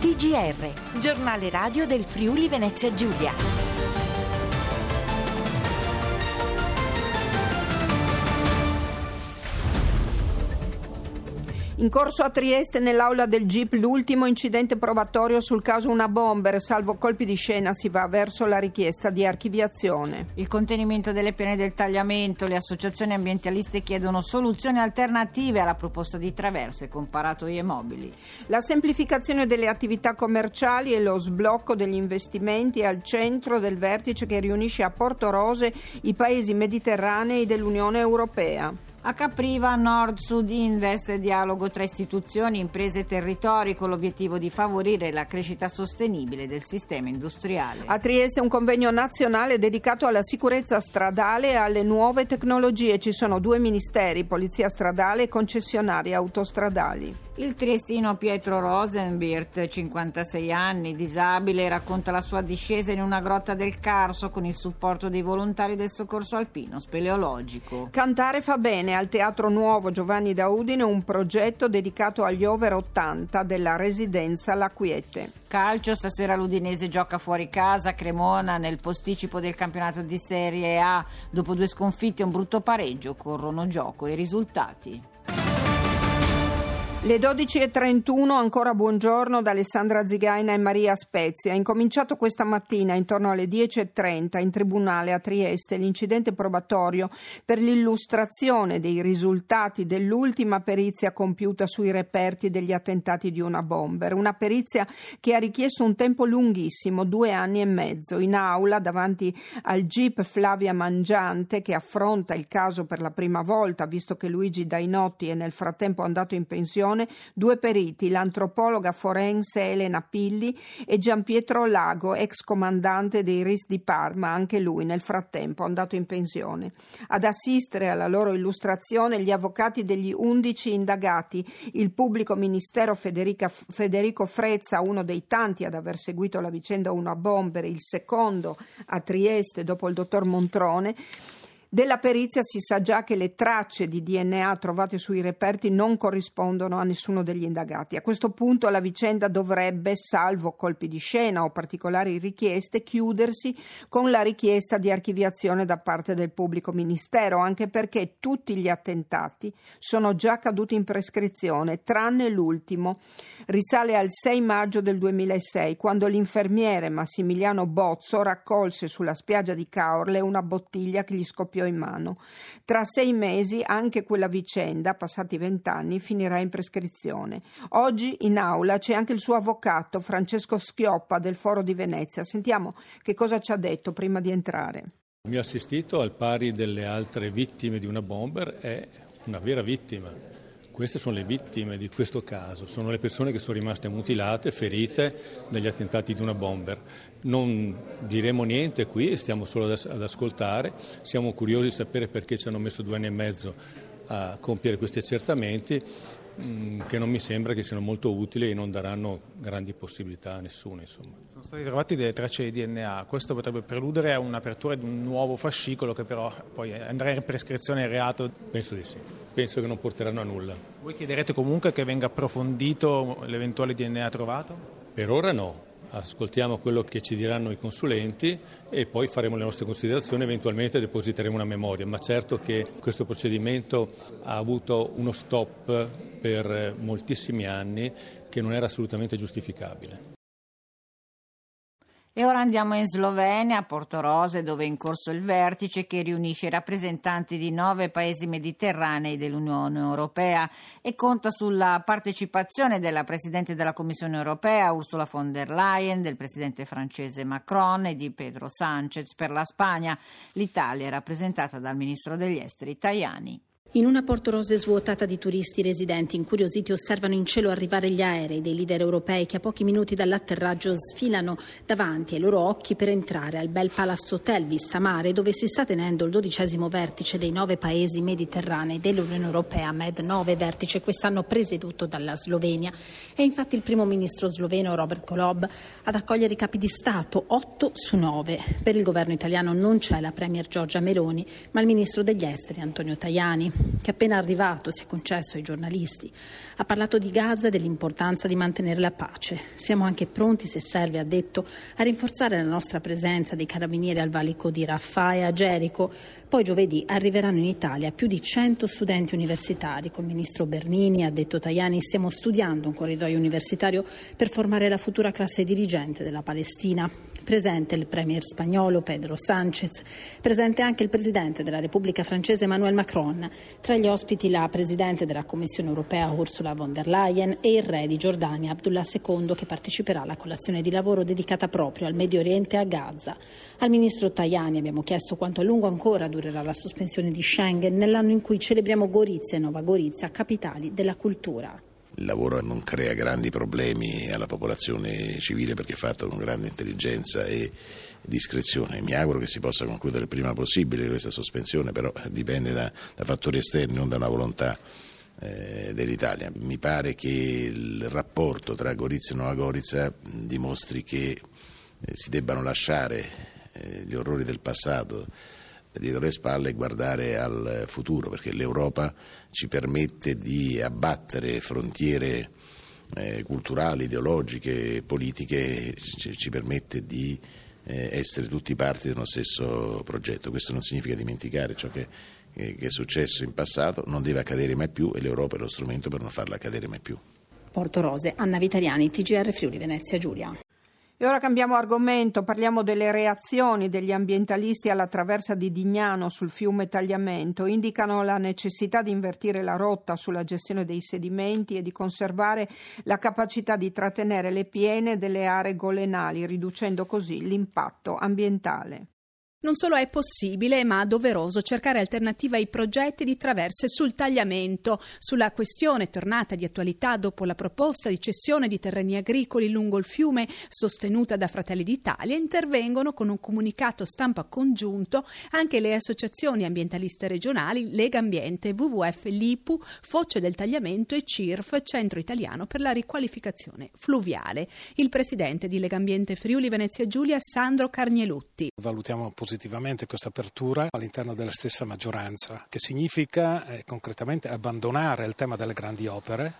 TGR, giornale radio del Friuli Venezia Giulia. In corso a Trieste, nell'aula del GIP, l'ultimo incidente probatorio sul caso Una Bomber. Salvo colpi di scena si va verso la richiesta di archiviazione. Il contenimento delle pene del tagliamento. Le associazioni ambientaliste chiedono soluzioni alternative alla proposta di traverse con paratoi e mobili. La semplificazione delle attività commerciali e lo sblocco degli investimenti è al centro del vertice che riunisce a Portorose i paesi mediterranei dell'Unione Europea. A Capriva, Nord-Sud Invest, dialogo tra istituzioni, imprese e territori con l'obiettivo di favorire la crescita sostenibile del sistema industriale. A Trieste un convegno nazionale dedicato alla sicurezza stradale e alle nuove tecnologie. Ci sono 2 ministeri, Polizia Stradale e concessionarie autostradali. Il triestino Pietro Rosenbirt, 56 anni, disabile, racconta la sua discesa in una grotta del Carso con il supporto dei volontari del soccorso alpino speleologico. Cantare fa bene. Al Teatro Nuovo Giovanni da Udine un progetto dedicato agli over 80 della residenza La Quiete. Calcio, stasera l'Udinese gioca fuori casa a Cremona nel posticipo del campionato di Serie A. Dopo 2 sconfitte e un brutto pareggio corrono gioco i risultati. Le 12.31, ancora buongiorno da Alessandra Zigaina e Maria Spezia. Ha incominciato questa mattina intorno alle 10.30 in tribunale a Trieste l'incidente probatorio per l'illustrazione dei risultati dell'ultima perizia compiuta sui reperti degli attentati di Una Bomber. Una perizia che ha richiesto un tempo lunghissimo, 2 anni e mezzo. In aula, davanti al GIP Flavia Mangiante, che affronta il caso per la prima volta, visto che Luigi Dainotti è nel frattempo andato in pensione, 2 periti, l'antropologa forense Elena Pilli e Gianpietro Lago, ex comandante dei RIS di Parma, anche lui nel frattempo andato in pensione. Ad assistere alla loro illustrazione gli avvocati degli 11 indagati, il pubblico ministero Federico Frezza, uno dei tanti ad aver seguito la vicenda Una Bomber, il secondo a Trieste dopo il dottor Montrone. Della perizia si sa già che le tracce di DNA trovate sui reperti non corrispondono a nessuno degli indagati. A questo punto la vicenda dovrebbe, salvo colpi di scena o particolari richieste, chiudersi con la richiesta di archiviazione da parte del pubblico ministero, anche perché tutti gli attentati sono già caduti in prescrizione, tranne l'ultimo. Risale al 6 maggio del 2006, quando l'infermiere Massimiliano Bozzo raccolse sulla spiaggia di Caorle una bottiglia che gli scoppiò in mano. Tra 6 mesi anche quella vicenda, passati 20 anni, finirà in prescrizione. Oggi in aula c'è anche il suo avvocato Francesco Schioppa del Foro di Venezia. Sentiamo che cosa ci ha detto prima di entrare. Il mio assistito, al pari delle altre vittime di Una Bomber, è una vera vittima. Queste sono le vittime di questo caso, sono le persone che sono rimaste mutilate, ferite dagli attentati di Una Bomber. Non diremo niente qui, stiamo solo ad ascoltare, siamo curiosi di sapere perché ci hanno messo 2 anni e mezzo a compiere questi accertamenti, che non mi sembra che siano molto utili e non daranno grandi possibilità a nessuno. Insomma. Sono state trovate delle tracce di DNA, questo potrebbe preludere a un'apertura di un nuovo fascicolo che però poi andrà in prescrizione il reato? Penso di sì, penso che non porteranno a nulla. Voi chiederete comunque che venga approfondito l'eventuale DNA trovato? Per ora no. Ascoltiamo quello che ci diranno i consulenti e poi faremo le nostre considerazioni, eventualmente depositeremo una memoria, ma certo che questo procedimento ha avuto uno stop per moltissimi anni che non era assolutamente giustificabile. E ora andiamo in Slovenia, a Portorose, dove è in corso il vertice che riunisce i rappresentanti di 9 paesi mediterranei dell'Unione Europea e conta sulla partecipazione della Presidente della Commissione Europea, Ursula von der Leyen, del Presidente francese Macron e di Pedro Sánchez per la Spagna. L'Italia è rappresentata dal Ministro degli Esteri Tajani. In una Portorose svuotata di turisti residenti incuriositi osservano in cielo arrivare gli aerei dei leader europei che a pochi minuti dall'atterraggio sfilano davanti ai loro occhi per entrare al bel Palazzo Hotel Vista Mare, dove si sta tenendo il 12° vertice dei 9 paesi mediterranei dell'Unione Europea, MED9, vertice quest'anno presieduto dalla Slovenia. È infatti il primo ministro sloveno Robert Golob ad accogliere i capi di Stato, 8 su 9. Per il governo italiano non c'è la premier Giorgia Meloni, ma il ministro degli esteri Antonio Tajani. che appena arrivato si è concesso ai giornalisti. Ha parlato di Gaza e dell'importanza di mantenere la pace. Siamo anche pronti, se serve, ha detto, a rinforzare la nostra presenza dei carabinieri al valico di Rafah e a Gerico. Poi giovedì arriveranno in Italia più di 100 studenti universitari. Col ministro Bernini, ha detto Tajani, stiamo studiando un corridoio universitario per formare la futura classe dirigente della Palestina. Presente il premier spagnolo Pedro Sánchez, presente anche il presidente della Repubblica francese Emmanuel Macron, tra gli ospiti la presidente della Commissione europea Ursula von der Leyen e il re di Giordania Abdullah II, che parteciperà alla colazione di lavoro dedicata proprio al Medio Oriente e a Gaza. Al ministro Tajani abbiamo chiesto quanto a lungo ancora durerà la sospensione di Schengen nell'anno in cui celebriamo Gorizia e Nova Gorizia, capitali della cultura. Il lavoro non crea grandi problemi alla popolazione civile perché è fatto con grande intelligenza e discrezione. Mi auguro che si possa concludere il prima possibile questa sospensione, però dipende da fattori esterni, non da una volontà dell'Italia. Mi pare che il rapporto tra Gorizia e Nova Gorizia dimostri che si debbano lasciare gli orrori del passato dietro le spalle e guardare al futuro, perché l'Europa ci permette di abbattere frontiere culturali, ideologiche, politiche, ci permette di essere tutti parti dello stesso progetto. Questo non significa dimenticare ciò che è successo in passato, non deve accadere mai più e l'Europa è lo strumento per non farlo accadere mai più. Porto Rose, Anna Vitariani, TGR Friuli Venezia Giulia. E ora cambiamo argomento, parliamo delle reazioni degli ambientalisti alla traversa di Dignano sul fiume Tagliamento. Indicano la necessità di invertire la rotta sulla gestione dei sedimenti e di conservare la capacità di trattenere le piene delle aree golenali, riducendo così l'impatto ambientale. Non solo è possibile, ma doveroso cercare alternative ai progetti di traverse sul Tagliamento. Sulla questione tornata di attualità dopo la proposta di cessione di terreni agricoli lungo il fiume sostenuta da Fratelli d'Italia, intervengono con un comunicato stampa congiunto anche le associazioni ambientaliste regionali Lega Ambiente, WWF, l'IPU, Foce del Tagliamento e CIRF, Centro Italiano per la Riqualificazione Fluviale. Il presidente di Lega Ambiente Friuli Venezia Giulia, Sandro Carnielutti. Valutiamo positivamente questa apertura all'interno della stessa maggioranza, che significa concretamente abbandonare il tema delle grandi opere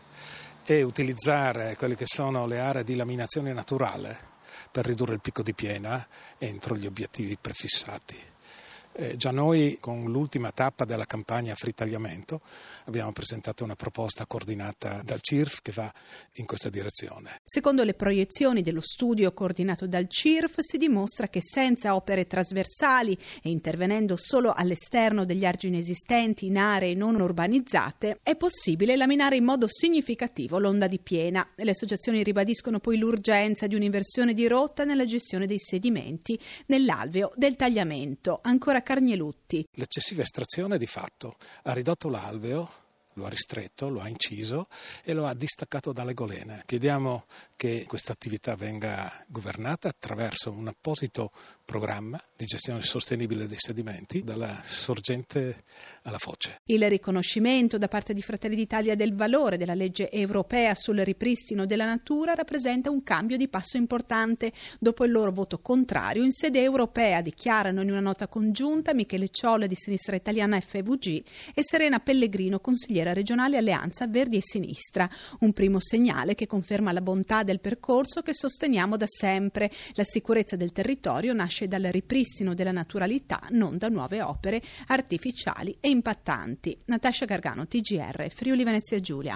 e utilizzare quelle che sono le aree di laminazione naturale per ridurre il picco di piena entro gli obiettivi prefissati. Già noi con l'ultima tappa della campagna Free Tagliamento abbiamo presentato una proposta coordinata dal CIRF che va in questa direzione. Secondo le proiezioni dello studio coordinato dal CIRF si dimostra che senza opere trasversali e intervenendo solo all'esterno degli argini esistenti in aree non urbanizzate è possibile laminare in modo significativo l'onda di piena. Le associazioni ribadiscono poi l'urgenza di un'inversione di rotta nella gestione dei sedimenti nell'alveo del Tagliamento. Ancora Carnielutti. L'eccessiva estrazione di fatto ha ridotto l'alveo, lo ha ristretto, lo ha inciso e lo ha distaccato dalle golene. Chiediamo che questa attività venga governata attraverso un apposito programma di gestione sostenibile dei sedimenti dalla sorgente alla foce. Il riconoscimento da parte di Fratelli d'Italia del valore della legge europea sul ripristino della natura rappresenta un cambio di passo importante. Dopo il loro voto contrario in sede europea, dichiarano in una nota congiunta Michele Ciolla di Sinistra Italiana FVG e Serena Pellegrino, consigliera regionale Alleanza Verdi e Sinistra. Un primo segnale che conferma la bontà del percorso che sosteniamo da sempre. La sicurezza del territorio nasce dal ripristino della naturalità, non da nuove opere artificiali e impattanti. Natascia Gargano, TGR, Friuli Venezia Giulia.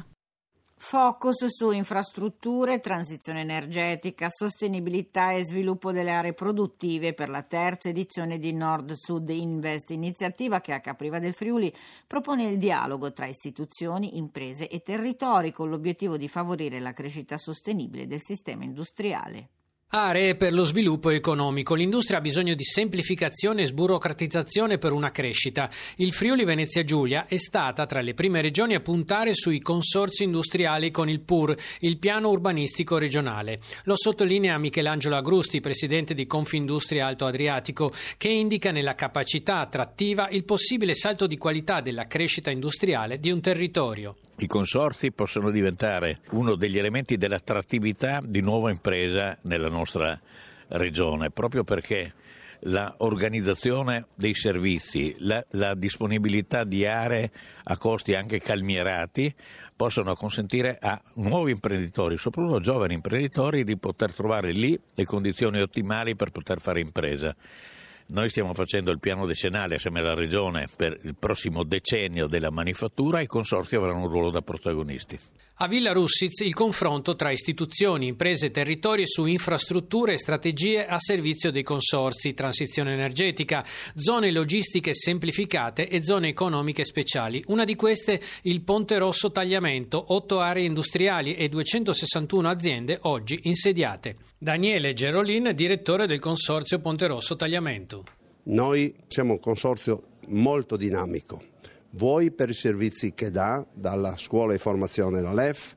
Focus su infrastrutture, transizione energetica, sostenibilità e sviluppo delle aree produttive per la terza edizione di Nord-Sud Invest, iniziativa che a Capriva del Friuli propone il dialogo tra istituzioni, imprese e territori con l'obiettivo di favorire la crescita sostenibile del sistema industriale. Aree per lo sviluppo economico. L'industria ha bisogno di semplificazione e sburocratizzazione per una crescita. Il Friuli Venezia Giulia è stata tra le prime regioni a puntare sui consorzi industriali con il PUR, il piano urbanistico regionale. Lo sottolinea Michelangelo Agrusti, presidente di Confindustria Alto Adriatico, che indica nella capacità attrattiva il possibile salto di qualità della crescita industriale di un territorio. I consorzi possono diventare uno degli elementi dell'attrattività di nuova impresa nella nostra regione, proprio perché la organizzazione dei servizi, la disponibilità di aree a costi anche calmierati possono consentire a nuovi imprenditori, soprattutto giovani imprenditori, di poter trovare lì le condizioni ottimali per poter fare impresa. Noi stiamo facendo il piano decennale assieme alla Regione per il prossimo decennio della manifattura e i consorzi avranno un ruolo da protagonisti. A Villa Russiz il confronto tra istituzioni, imprese e territori su infrastrutture e strategie a servizio dei consorzi, transizione energetica, zone logistiche semplificate e zone economiche speciali. Una di queste il Ponte Rosso Tagliamento, 8 aree industriali e 261 aziende oggi insediate. Daniele Gerolin, direttore del consorzio Ponte Rosso Tagliamento. Noi siamo un consorzio molto dinamico. Voi per i servizi che dalla scuola di formazione la LEF,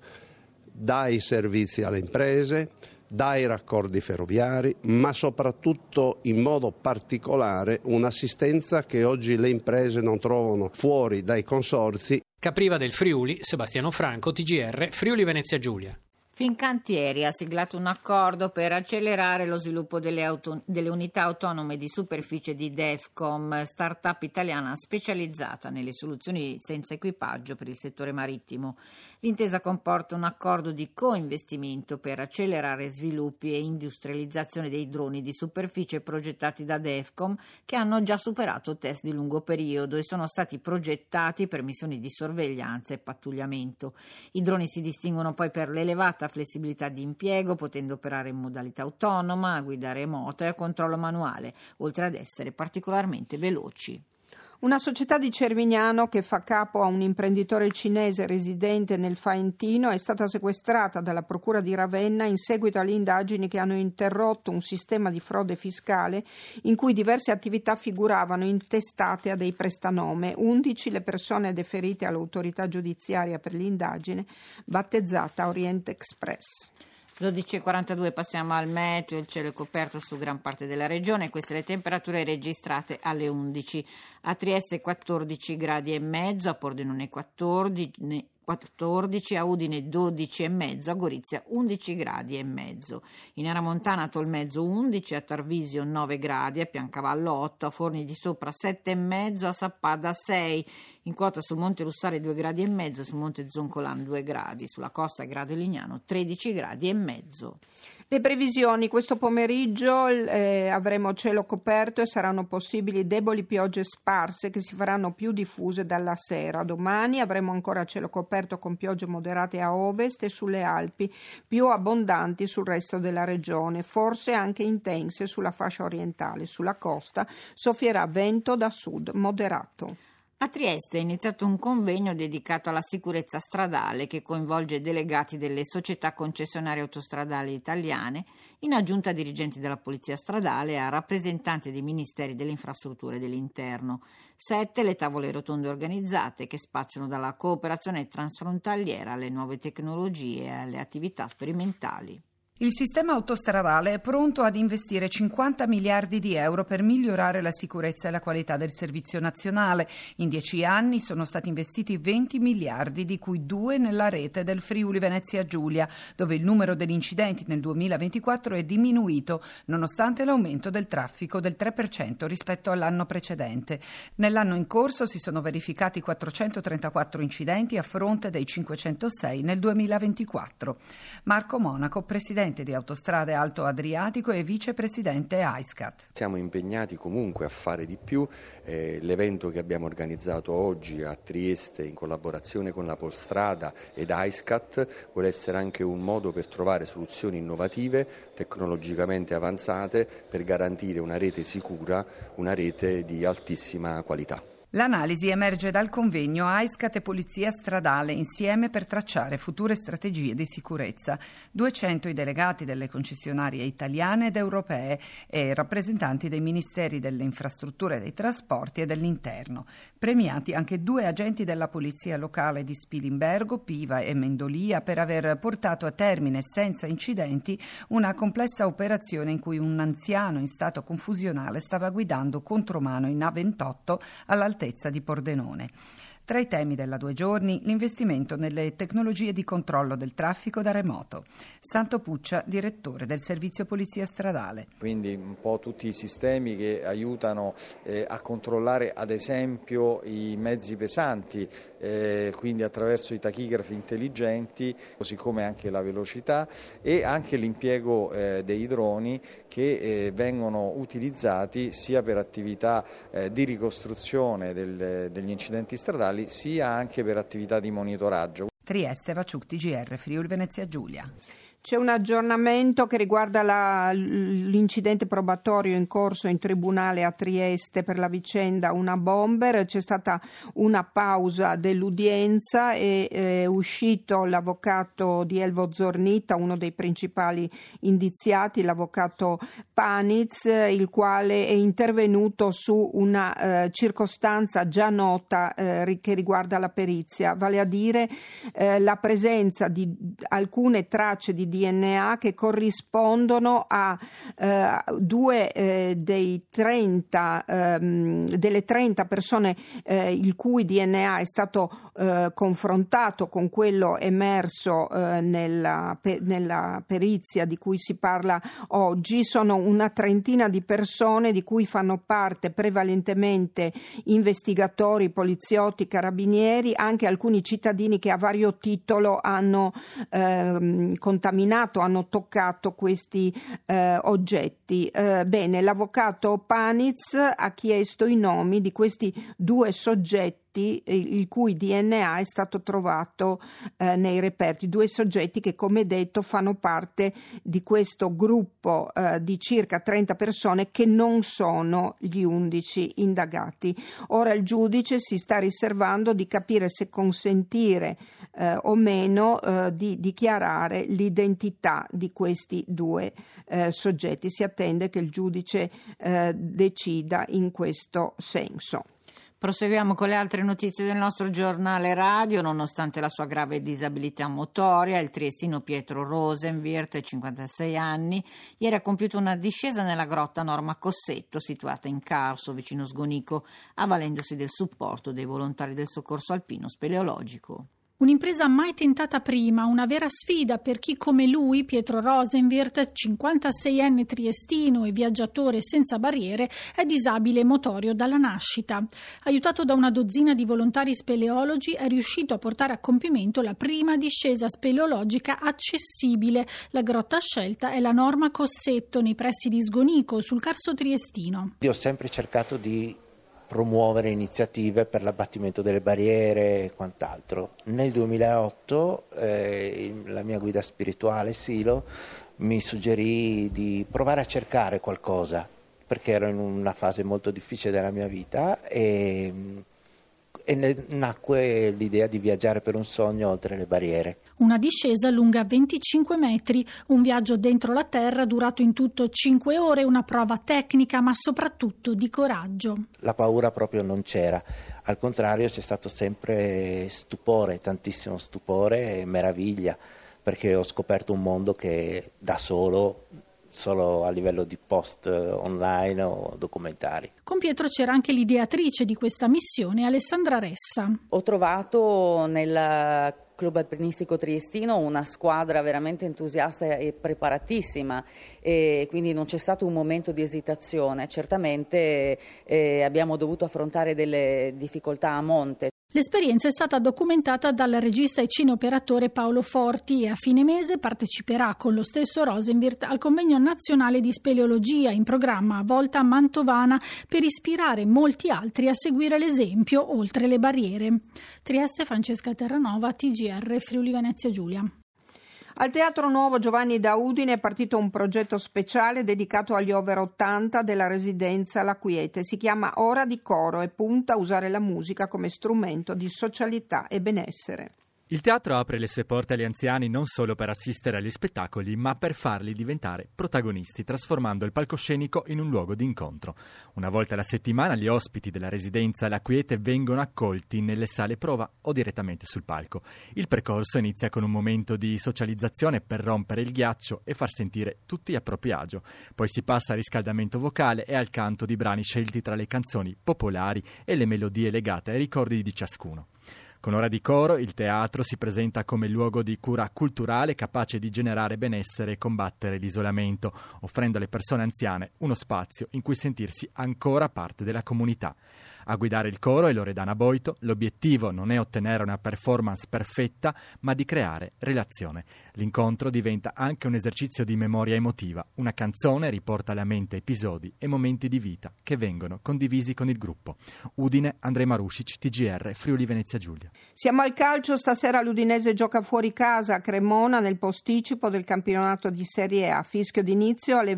dai servizi alle imprese, dai raccordi ferroviari, ma soprattutto in modo particolare un'assistenza che oggi le imprese non trovano fuori dai consorzi. Capriva del Friuli, Sebastiano Franco, TGR, Friuli Venezia Giulia. Fincantieri ha siglato un accordo per accelerare lo sviluppo delle unità autonome di superficie di Defcom, startup italiana specializzata nelle soluzioni senza equipaggio per il settore marittimo. L'intesa comporta un accordo di coinvestimento per accelerare sviluppi e industrializzazione dei droni di superficie progettati da Defcom, che hanno già superato test di lungo periodo e sono stati progettati per missioni di sorveglianza e pattugliamento. I droni si distinguono poi per l'elevata flessibilità di impiego, potendo operare in modalità autonoma, a guida remota e a controllo manuale, oltre ad essere particolarmente veloci. Una società di Cervignano che fa capo a un imprenditore cinese residente nel Faentino è stata sequestrata dalla Procura di Ravenna in seguito alle indagini che hanno interrotto un sistema di frode fiscale in cui diverse attività figuravano intestate a dei prestanome. 11 le persone deferite all'autorità giudiziaria per l'indagine, battezzata Orient Express. 12.42, passiamo al meteo. Il cielo è coperto su gran parte della regione. Queste le temperature registrate alle 11. A Trieste 14 gradi e mezzo, a Pordenone 14, a Udine 12 e mezzo, a Gorizia 11 gradi e mezzo. In area montana a Tolmezzo 11, a Tarvisio 9 gradi, a Piancavallo 8, a Forni di Sopra 7 e mezzo, a Sappada 6. In quota sul Monte Russare 2 gradi e mezzo, sul Monte Zoncolan 2 gradi, sulla costa Grado Lignano 13 gradi e mezzo. Le previsioni: questo pomeriggio avremo cielo coperto e saranno possibili deboli piogge sparse che si faranno più diffuse dalla sera. Domani avremo ancora cielo coperto con piogge moderate a ovest e sulle Alpi, più abbondanti sul resto della regione, forse anche intense sulla fascia orientale. Sulla costa soffierà vento da sud moderato. A Trieste è iniziato un convegno dedicato alla sicurezza stradale che coinvolge delegati delle società concessionarie autostradali italiane, in aggiunta a dirigenti della Polizia Stradale e a rappresentanti dei Ministeri delle Infrastrutture e dell'Interno. 7 le tavole rotonde organizzate che spaziano dalla cooperazione transfrontaliera alle nuove tecnologie e alle attività sperimentali. Il sistema autostradale è pronto ad investire 50 miliardi di euro per migliorare la sicurezza e la qualità del servizio nazionale. In 10 anni sono stati investiti 20 miliardi, di cui 2 nella rete del Friuli Venezia Giulia, dove il numero degli incidenti nel 2024 è diminuito, nonostante l'aumento del traffico del 3% rispetto all'anno precedente. Nell'anno in corso si sono verificati 434 incidenti a fronte dei 506 nel 2024. Marco Monaco, presidente di Autostrade Alto Adriatico e vicepresidente AISCAT. Siamo impegnati comunque a fare di più. L'evento che abbiamo organizzato oggi a Trieste in collaborazione con la Polstrada ed AISCAT vuole essere anche un modo per trovare soluzioni innovative, tecnologicamente avanzate, per garantire una rete sicura, una rete di altissima qualità. L'analisi emerge dal convegno AISCAT e Polizia Stradale insieme per tracciare future strategie di sicurezza. 200 i delegati delle concessionarie italiane ed europee e rappresentanti dei Ministeri delle Infrastrutture e dei Trasporti e dell'Interno. Premiati anche 2 agenti della Polizia Locale di Spilimbergo, Piva e Mendolia per aver portato a termine senza incidenti una complessa operazione in cui un anziano in stato confusionale stava guidando contromano in A28 all'altezza di Pordenone. Tra i temi della 2 giorni, l'investimento nelle tecnologie di controllo del traffico da remoto. Santo Puccia, direttore del servizio polizia stradale. Quindi un po' tutti i sistemi che aiutano a controllare ad esempio i mezzi pesanti, quindi attraverso i tachigrafi intelligenti, così come anche la velocità e anche l'impiego dei droni che vengono utilizzati sia per attività di ricostruzione degli incidenti stradali sia anche per attività di monitoraggio. Trieste, Vaciuc, TGR, Friuli Venezia Giulia. C'è un aggiornamento che riguarda l'incidente probatorio in corso in tribunale a Trieste per la vicenda Una Bomber. C'è stata una pausa dell'udienza e è uscito l'avvocato di Elvo Zornita, uno dei principali indiziati, l'avvocato Paniz, il quale è intervenuto su una circostanza già nota che riguarda la perizia, vale a dire la presenza di alcune tracce di DNA che corrispondono a delle 30 persone il cui DNA è stato confrontato con quello emerso nella perizia di cui si parla oggi. Sono una trentina di persone di cui fanno parte prevalentemente investigatori, poliziotti, carabinieri, anche alcuni cittadini che a vario titolo hanno contaminato, hanno toccato questi oggetti. Bene, l'avvocato Paniz ha chiesto i nomi di questi 2 soggetti il cui DNA è stato trovato nei reperti, 2 soggetti che, come detto, fanno parte di questo gruppo di circa 30 persone che non sono gli 11 indagati. Ora il giudice si sta riservando di capire se consentire o meno di dichiarare l'identità di questi 2 soggetti. Si attende che il giudice decida in questo senso. Proseguiamo con le altre notizie del nostro giornale radio. Nonostante la sua grave disabilità motoria, il triestino Pietro Rosenwirth, 56 anni, ieri ha compiuto una discesa nella grotta Norma Cossetto, situata in Carso, vicino Sgonico, avvalendosi del supporto dei volontari del soccorso alpino speleologico. Un'impresa mai tentata prima, una vera sfida per chi come lui, Pietro Rosenwirth, 56enne triestino e viaggiatore senza barriere, è disabile motorio dalla nascita. Aiutato da una dozzina di volontari speleologi, è riuscito a portare a compimento la prima discesa speleologica accessibile. La grotta scelta è la Norma Cossetto, nei pressi di Sgonico, sul Carso triestino. Io ho sempre cercato di promuovere iniziative per l'abbattimento delle barriere e quant'altro. Nel 2008 la mia guida spirituale, Silo, mi suggerì di provare a cercare qualcosa, perché ero in una fase molto difficile della mia vita e nacque l'idea di viaggiare per un sogno oltre le barriere. Una discesa lunga 25 metri, un viaggio dentro la terra durato in tutto 5 ore, una prova tecnica ma soprattutto di coraggio. La paura proprio non c'era, al contrario c'è stato sempre stupore, tantissimo stupore e meraviglia, perché ho scoperto un mondo che da solo a livello di post online o documentari. Con Pietro c'era anche l'ideatrice di questa missione, Alessandra Ressa. Ho trovato nel Club Alpinistico Triestino una squadra veramente entusiasta e preparatissima, e quindi non c'è stato un momento di esitazione. Certamente abbiamo dovuto affrontare delle difficoltà a monte. L'esperienza è stata documentata dal regista e cineoperatore Paolo Forti e a fine mese parteciperà con lo stesso Rosenwirth al convegno nazionale di speleologia in programma a Volta Mantovana per ispirare molti altri a seguire l'esempio oltre le barriere. Trieste, Francesca Terranova, TGR, Friuli Venezia Giulia. Al Teatro Nuovo Giovanni da Udine è partito un progetto speciale dedicato agli over 80 della residenza La Quiete. Si chiama Ora di Coro e punta a usare la musica come strumento di socialità e benessere. Il teatro apre le sue porte agli anziani non solo per assistere agli spettacoli, ma per farli diventare protagonisti, trasformando il palcoscenico in un luogo di incontro. Una volta alla settimana gli ospiti della residenza La Quiete vengono accolti nelle sale prova o direttamente sul palco. Il percorso inizia con un momento di socializzazione per rompere il ghiaccio e far sentire tutti a proprio agio. Poi si passa al riscaldamento vocale e al canto di brani scelti tra le canzoni popolari e le melodie legate ai ricordi di ciascuno. Con ora di coro, il teatro si presenta come luogo di cura culturale capace di generare benessere e combattere l'isolamento, offrendo alle persone anziane uno spazio in cui sentirsi ancora parte della comunità. A guidare il coro è Loredana Boito. L'obiettivo non è ottenere una performance perfetta, ma di creare relazione. L'incontro diventa anche un esercizio di memoria emotiva. Una canzone riporta alla mente episodi e momenti di vita che vengono condivisi con il gruppo. Udine, Andrej Marušić, TGR, Friuli Venezia Giulia. Siamo al calcio, stasera l'Udinese gioca fuori casa a Cremona nel posticipo del campionato di Serie A, fischio d'inizio alle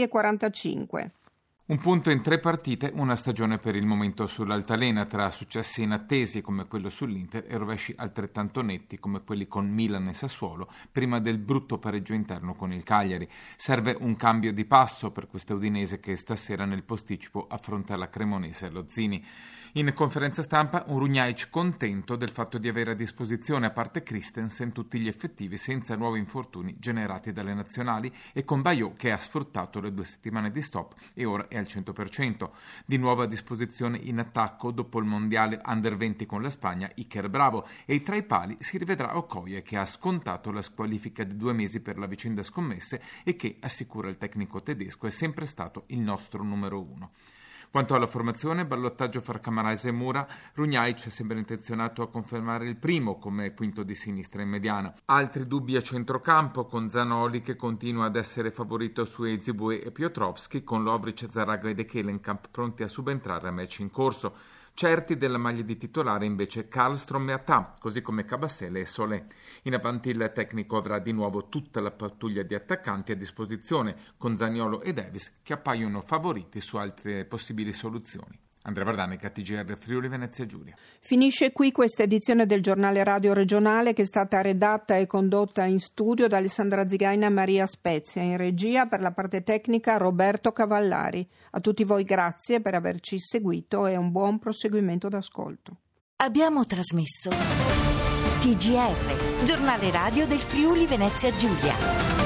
20:45. Un punto in 3 partite, una stagione per il momento sull'altalena, tra successi inattesi come quello sull'Inter e rovesci altrettanto netti come quelli con Milan e Sassuolo, prima del brutto pareggio interno con il Cagliari. Serve un cambio di passo per questa Udinese che stasera nel posticipo affronta la Cremonese allo Zini. In conferenza stampa un Runjaic contento del fatto di avere a disposizione, a parte Christensen, tutti gli effettivi senza nuovi infortuni generati dalle nazionali, e con Bayot che ha sfruttato le 2 settimane di stop e ora è al 100%. Di nuovo a disposizione in attacco dopo il mondiale Under 20 con la Spagna Iker Bravo, e tra i pali si rivedrà Okoye che ha scontato la squalifica di 2 mesi per la vicenda scommesse e che, assicura il tecnico tedesco, è sempre stato il nostro numero 1. Quanto alla formazione, ballottaggio fra Camarasa e Mura, Runjaic sembra intenzionato a confermare il primo come quinto di sinistra in mediana. Altri dubbi a centrocampo, con Zanoli che continua ad essere favorito su Ezebue e Piotrowski, con Lovric, Zaraga e De Kelenkamp pronti a subentrare a match in corso. Certi della maglia di titolare invece Karlstrom e Attà, così come Cabassele e Solé. In avanti il tecnico avrà di nuovo tutta la pattuglia di attaccanti a disposizione, con Zaniolo e Davis che appaiono favoriti su altre possibili soluzioni. Andrea Vardanica, TGR Friuli Venezia Giulia. Finisce qui questa edizione del giornale radio regionale, che è stata redatta e condotta in studio da Alessandra Zigaina e Maria Spezia, in regia per la parte tecnica Roberto Cavallari. A tutti voi grazie per averci seguito e un buon proseguimento d'ascolto. Abbiamo trasmesso TGR, giornale radio del Friuli Venezia Giulia.